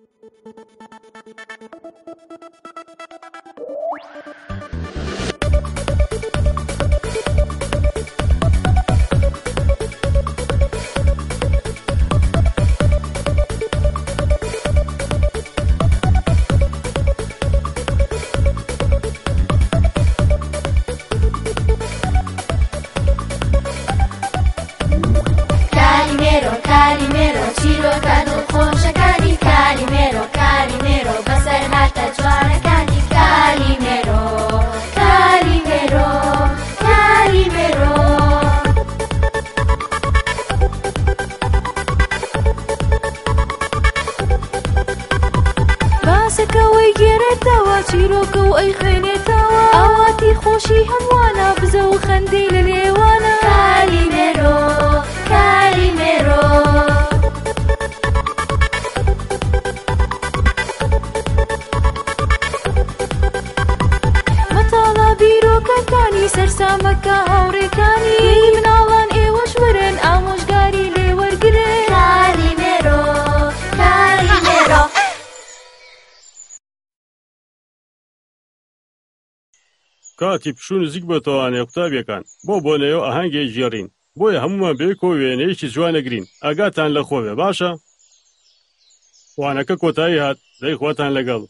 کاتی پشوو نزیک بە تەوانێ قوتابیەکان بۆ بۆنەوە ئاهەنگێک ژێڕین بۆیە هەمومان بێکەوە وێنەیەکی جوانەگرین ئاگاتان لە خۆوێ باشە؟ وانەکە کۆتایی هات دەی خواتان لەگەڵ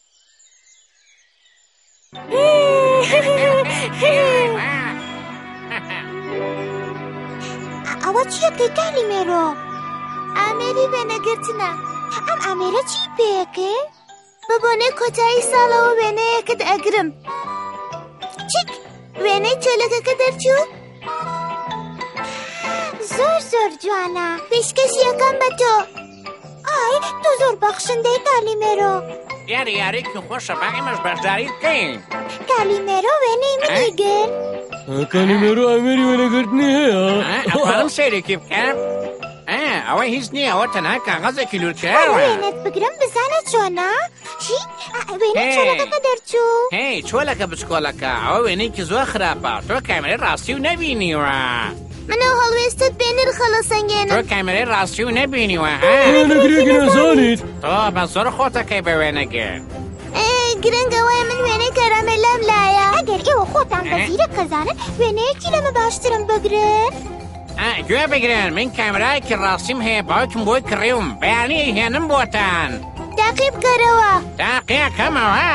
ئەوە چیەکەی کالیمێرۆ؟ ئامێری وێنەگرتنە. ئەم ئامێرە چی پێیەکێ؟ بە بۆنەی کۆتایی ساڵەوە وێنەیەکت ئەگرم. چیک وێنەی چۆلەکەکە دەرچوو؟ زۆر جوانە. پێشکەشیەکەم بە تۆ. ئای تۆ زۆر بەخشندەی کالیمێرۆ. یاریێکی خۆشە با ئێمەش بەشداری بکەین. کالیمێرۆ وێنەی منی گر. کالیمێرۆ ئامێری وێنەگرتنی هەیە؟ ئەوانم سەیرێکی بکەم. ئەوە هیچ نییە، ئەوە تەنها کاغەزێکی لورکێوە. وێنەت بگرم بزانە چۆنە؟ چی؟ وێنەی چۆلەکەکە دەرچوو؟ هی چۆلەکە بچکۆلەکە ئەوە وێنەیەکی زۆر خراپە. تۆ کامێرەی ڕاستی و نەبینیوە. منەوە هەڵوێستت بێنر خەڵە سەنگێنم. تۆ کامێرەی ڕاستی و نەبینیوە. وێنەگرێکی نەزانیت؟ تۆ بە زۆر خۆتەکەی بە وێنەگر. گرنگەوەی من وێنەی کەرامێلام لایە. ئەگەر ئێوە خۆتان بەزیرە کەزانن وێنەیەکی لەمە باشترم بگرن. گوێ بگرن، من کامێرایەکی ڕاستیم هەیە باوکم بۆی کڕیوم بەیانی هێنم بۆتان. تاقی بکەرەوە. تاقیەکەمەوە.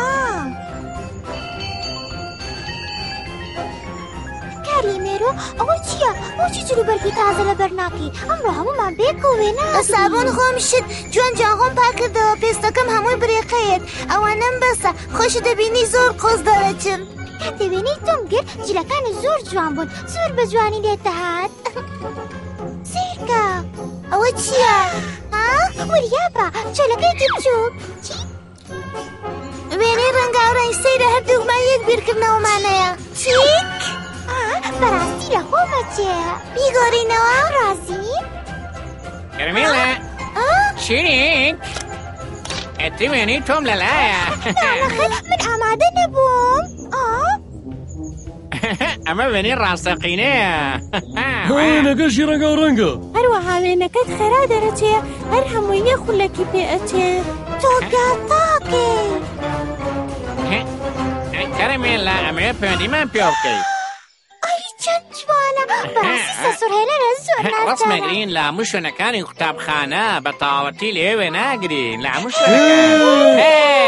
کالیمێرۆ ئەوە چییە؟ ئەو چی جلوبەرگی تازە لەبەر ناکەی؟ ئەمڕۆ هەمومان بێکەوە وێنە سابوون خۆم شت جوان خۆم پاکردەوە پێستەکەم هەمووی برێقەیەت. ئەوانەم بەسە خۆشی دەبینی زۆر قۆز دەڕەچم. کاتێ وێنەی تۆم گرت جلەکانی زۆر جوان بوون زۆر بە جوانی لێتە هات. سیرکە ئەوە چییە؟ وریابە چۆلەکەیکی بچووک. چی؟ وێنەی ڕەنگاوڕەنگ سەیرە هەردووکمان یەک بیرکردنەوەمانەیە. چیک؟ بەڕاستی لە خۆمە چێە؟ بیگۆڕینەوە ڕازی؟ کەرمێڵە چیک؟ ئەتی وێنەی تۆم لەلایە. نامەخێ من ئامادە نەبووم. ئەمە وێنەی ڕاستەقینەیە. وێنەکەشی ڕەنگاوڕەنگە. هەروەها وێنەکەت خەرا دەرەچێ هەر هەمووی یە خولەکی پێ ئەچێ. تۆ گاتاکێ. کەرمێڵە ئەمەیە پەیوەندیمان پێ بکەیت. چەند جوانە بەڕاستی سەسوورهێنەرە زۆر نازدارە. ڕەسمەگرین لە هەموو شوێنەکانی قوتابخانە بە تەواوەتی لێوێ ناگرین لە هەموو شوێنەکان.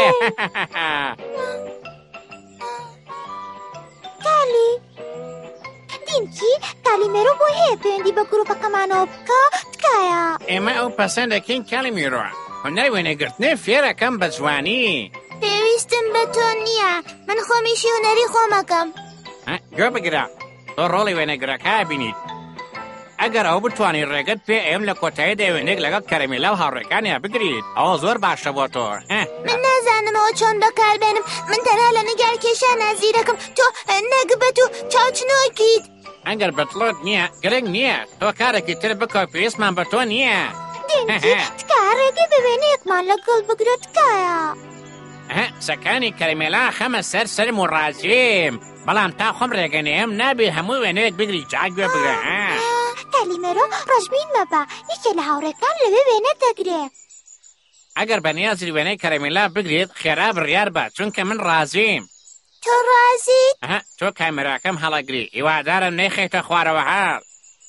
کالی دینکی کالیمێرۆ بۆ هەیە پەیوەندی بە گروپەکەمانەوە بکە تکایە. ئێمە ئەو پەسەند دەکەین کالیمێرۆ. هونەری وێنەگرتنێ فێرەکەم بە جوانی. پێویستم بە تۆ نییە. من خۆمیشی هونەری خۆمەکەم. گوێ بگرە تۆ ڕۆڵی وێنەگرەکە بینیت. ئەگەر ئەو بتوانین ڕێگەت پێ ئێم لە کۆتاییدا وێنێک لەگەڵ کەرەمێلە و هاوڕێکانیان بگریت. ئەوە زۆر باشە بۆ تۆ. من نازانمەوە چۆن بەکاربێنم. من تەنها لە نگار کێشان نازیرەکەم. تۆ نەگبەت و چاوچنۆکیت. ئەگەر بەتڵۆت نییە گرنگ نییە تۆ کارێکی تر بکە پێویستمان بە تۆ نییە. دینکی تکا ڕێگەی بە وێنەیەکمان لەگەڵ بگرە تکایە. سەکانی کەرەمێلە خەمە سەر سەرم و ڕازیم. بەڵام تا خۆم ڕێگەنێم نابێ هەموو وێنەیەک بگری جاگوێ بگرە. کالیمێرۆ ڕەشبین مەبە یەکێ لە هاوڕێکان لەوێ وێنە دەگرێ. ئەگەر بەنیازی وێنەی کەرەمیلا بگرێت خێرا بڕیار بە چونکە من ڕازیم. تۆ ڕازیت؟ تۆ کامێراکەم هەڵەگری هیوادارم نەیخێتە خوارەوە هەڵ.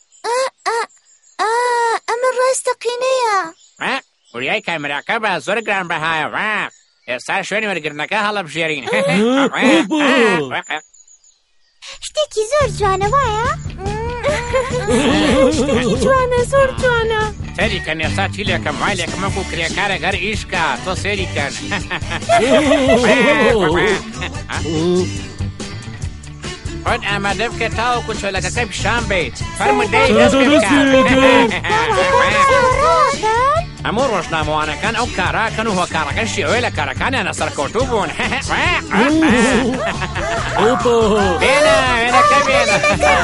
ئەمە ڕاستەقینەیە. وریای کامێراکە بە زۆر گرانبەهایە. ئێستا شوێنی وەرگرتنەکە هەڵەبژێرین. شتێکی زۆر جوانە وایە؟ شتێکی جوانە، زۆر جوانە. سەری کەن ئێستا چی لێکەم وای لێکەمە و کرێکارە گەر ئیشکە تۆ سێری کەن. خۆت ئامادە بکە تاوەکو چۆلەکەکە پیشان بیت. فەرموودەی دەست پێ بکە. هەموو ڕۆژنامەوانەکان ئەو کاراکەن و هۆکارەکەشی ئەوەی لە کارەکانیانە سەرکەوتوو بوون. بێنە وێنەکە بێنە.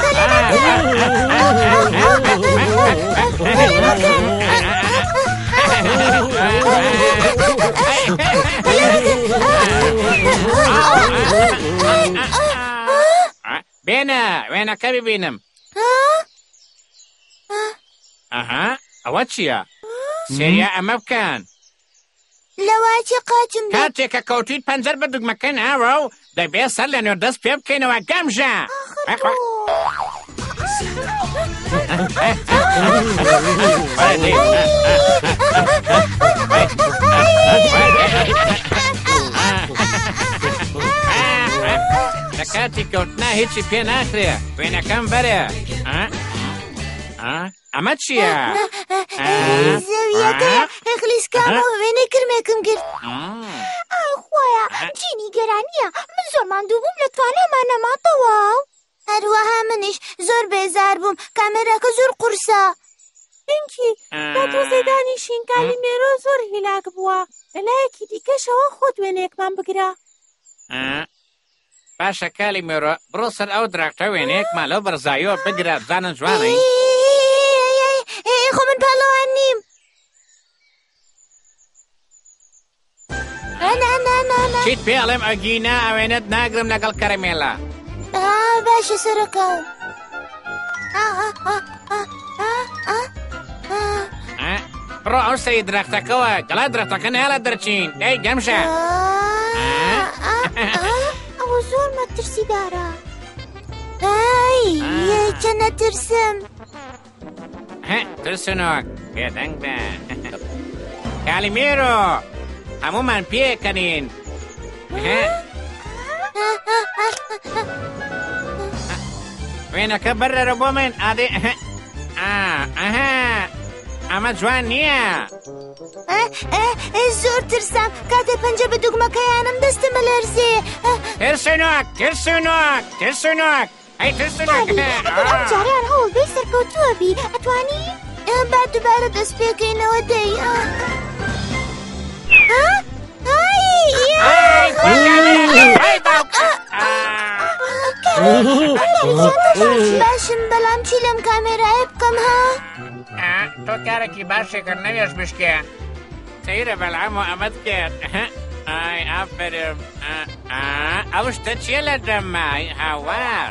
بێنە وێنەکە ببینم. ئەوە چییە؟ سێریا ئەمە بکەن. لەواچی قاچم بێت. کاتێکە کەوتیت پەنجەر بە دوگمەکە ناوە و دەبێت سەر لە نوێ دەست پێ بکەینەوە گەمژە. لە کاتی کەوتنا هیچی پێ ناکرێ. وێنەکەم بەرێ. ئەمە چییە؟ زەویەکە خلیسکامەوە وێنەی کرمێکم کرد. ئای خۆیە جینی گەرانیە. من زۆر ماندوو بووم لە توانەمان نەماتەوە. هەروەها منیش زۆر بێزار بووم. کامێراکە زۆر قورسە. چونکی کاتۆزەی دانیشین کالیمێرۆ زۆر هیلاک بووە. لەلایەکی دیکەشەوە خۆت وێنەیەکمان بگرە. باشە کالیمێرۆ بڕۆ سەر ئەو دراکتە وێنەیەکمان لەو بەرزاییەوە بگرە بزانن جوانەی. خۆ من پاڵەوان نیم. چیت پێڵێم ئەگینا ئەوێنت ناگرم لەگەڵ کەرەمێلا. باشە سەرەکەم. بڕۆ ئەو سەری درەختەکەەوە گەڵا درەختەکە نایە دەرچین. دەی گەمشە. ئەوە زۆر مەترسیدارە. یەکە نەترسم. ترسنۆک بێدەنگ بە. کالیمێرۆ هەمومان پێکەنین. وێنەکە بەرەرە بۆ من ئادێ. ئەمە جوان نییە. زۆر ترسام کاتێ پەنجە بە دوگمەکەیانم دەستمە لەرزێ. ترسنۆک ئەی ترسنۆک. ئەم جاریان هەوڵ بێ سەرکەوتووە بی. ئەتوانی؟ با دووبارە دەست پێکەینەوە دەی. باشم بەڵام چی لەم کامێرایە بکەم ها؟ تۆ کارێکی باشێکرد نەوێش بشکێ. سەیرە بەڵام و ئەمەت کرد. ئای ئافرم. ئەو شتە چییە لە دەمای هاوار؟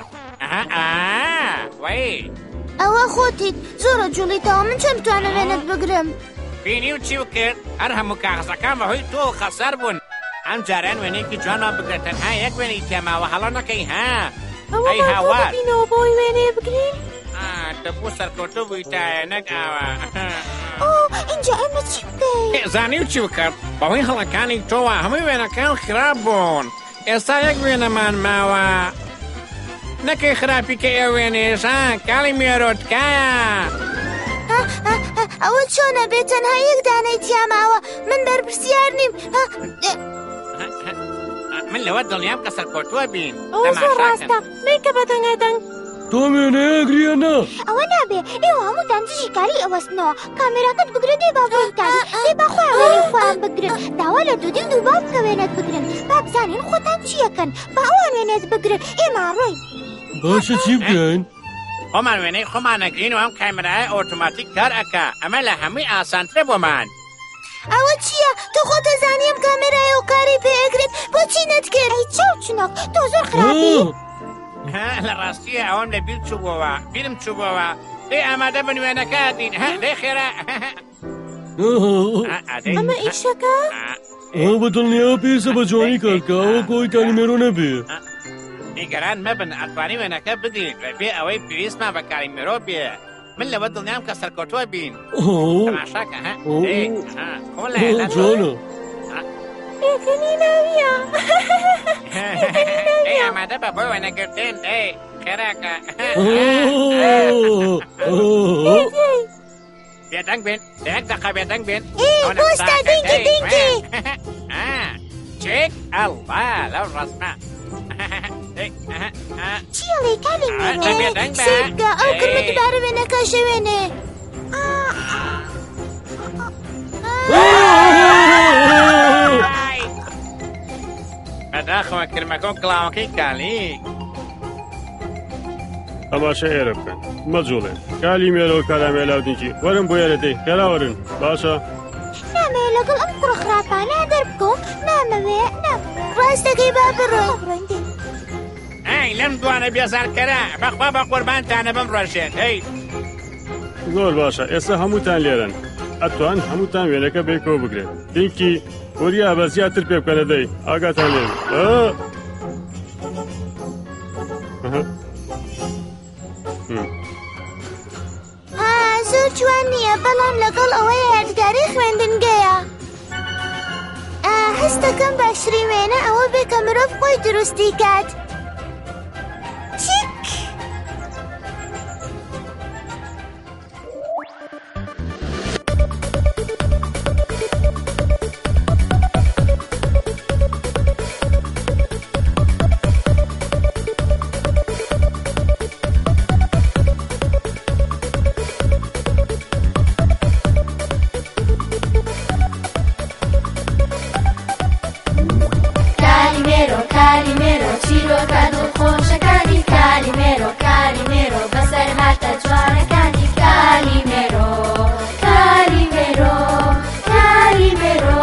وەی ئەوە خۆتیت زۆرە جوڵیتەوە. من چۆن بتوانم وێنەت بگرم؟ بینی و چی کرد؟ هەر هەموو کاغزەکان بەهۆی تۆ خەسەر بوون. ئەم جاران وێنەیەکی جوانەوە بگرێت تەنها یەک وێنەی تێماوە هەڵە نەکەی. ئەی هاوار بینەوە بۆی وێنەیە بگرین. دەبوو سەرکەوتوو بووی تایە نەک ئاوە. اینجا ئەمە چی بکەین؟ زانی و چی بکرد؟ بەهۆی هەڵەکانی تۆوە هەمووی وێنەکان خراپ بوون. ئێستا یەک وێنەمان ماوە. نەکەی خراپی کە ئێ وێنێش کالیمێرۆ تکایە. ئەوە چۆنە بێت تەنها یەک دانەی تیاماوە؟ من بەرپرسیار نیم. من لەوە دڵنیام کە سەرکەوتووە بین. ئەوە زۆر ڕاستە. نیکە بەدەنگەدەنگ. تۆ وێنەیەگریەنە. ئەوە نابێ. ئێوە هەمووتان دژی کاری ئەوەستنەوە. کامێراکەت بگرە دێ با بۆیتانی. دێ با خۆیان وێنەی خۆیان بگرن. داوا لە دوودی و دووبا بکە وێنەت بگرن. با بزانین خۆتان چیەکەن. با ئەوان وێنێت بگرن. ئێمە ڕۆی. باشە چی بکەین؟ خۆمان وێنەی خۆمان نەگرین و ئەم کامێرایە ئۆتۆماتیک کار ئەکا. ئەمە لە هەمووی ئاسانترە بۆمان. ئەوە چییە؟ تۆ خۆتە زانیم کامێرایە و کاری پێکرێت بۆچی نەتکرد؟ ئەی چاوچنۆک تۆ زۆر خراپی. لە ڕاستیە ئەوەم لە بیر چووبەوە. بیرم چووبەوە. دەی ئامادە بن وێنەکە دین. دەی خێرا. ئەمە ئیشەکە؟ بەدڵنیا پێسە بە جوانی کارکاوە کۆی کالیمێرۆ نەبێ. نیگەران مەبن ئەتوانی وێنەکە بدەین بەبێ ئەوەی پێویستمان بە کالیمێرۆ بێ. من لەوە دڵنیام کە سەرکەوتووە بین. تەماشاکە جوانە. پێکەنی ناویە. ئامادە بە بۆی وێنەگرتن خێراکە. بێدەنگ بێن دەیەک دەقە بێدەنگ بێن. پۆستە دینگی. چێک ئەڵڵا لەو ڕاستمە. چیڵێ کالیمێرۆ سێگە ئەو کردمە دوبارە وێنەکە شەوێنێ. بەداخەوە کرمەکە و کڵاوەکەی کالی. ئەماشە ئێرە بکەن مەجوڵێن کالیمێرۆ کارامێلاودینجی وەرن بۆ ئێرەدەی خێراوەرن باشە. نامەوێ لەگەڵ ئەم کوڕە خراپانە دەربکەم نامەوێ ڕاستەکەی با بڕۆین. ئەی لەم دوانە بێزارکەرە بەخوا بە قوربانتانە بم ڕۆژێن. هەی زۆر باشە ئێستا هەمووتان لێرن ئەتوان هەمووتان وێنەکە بێکەوە بگرێت دینکی وەریا بە زیاتر پێ بکەنە دەی ئاگاتان لێن. زۆر جوان نییە بەڵام لەگەڵ ئەوەی یادگاری خوێندنگەیە. هەست دەکەم باشترین وێنە ئەوە بێ کە مرۆڤ خۆی دروستی کات. چیک کالیمێرۆ چیرۆکە دڵخۆشەکانی کالیمێرۆ کالیمێرۆ بەسەر هاتە جوانەکانی کالیمێرۆ کالیمێرۆ کالیمێرۆ.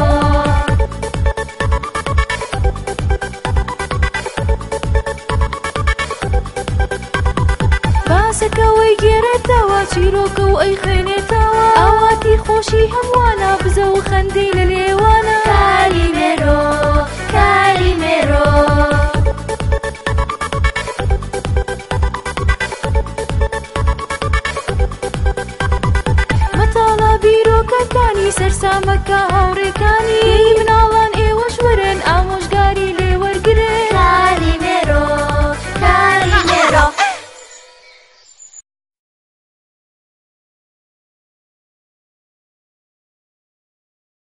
باسەکەوەی گێرێتەوە چیرۆکە و ئەی خوێنێتەوە ئاواتی خۆشی هەمووانە بزە و خەندەی لە لێوانە کالیمێرۆ کالیمێرۆ. مەتاڵە بیرۆکەکانی سەرسامەکە هاوڕێکانی مناڵان ئێوەش وەرن ئامۆژگاری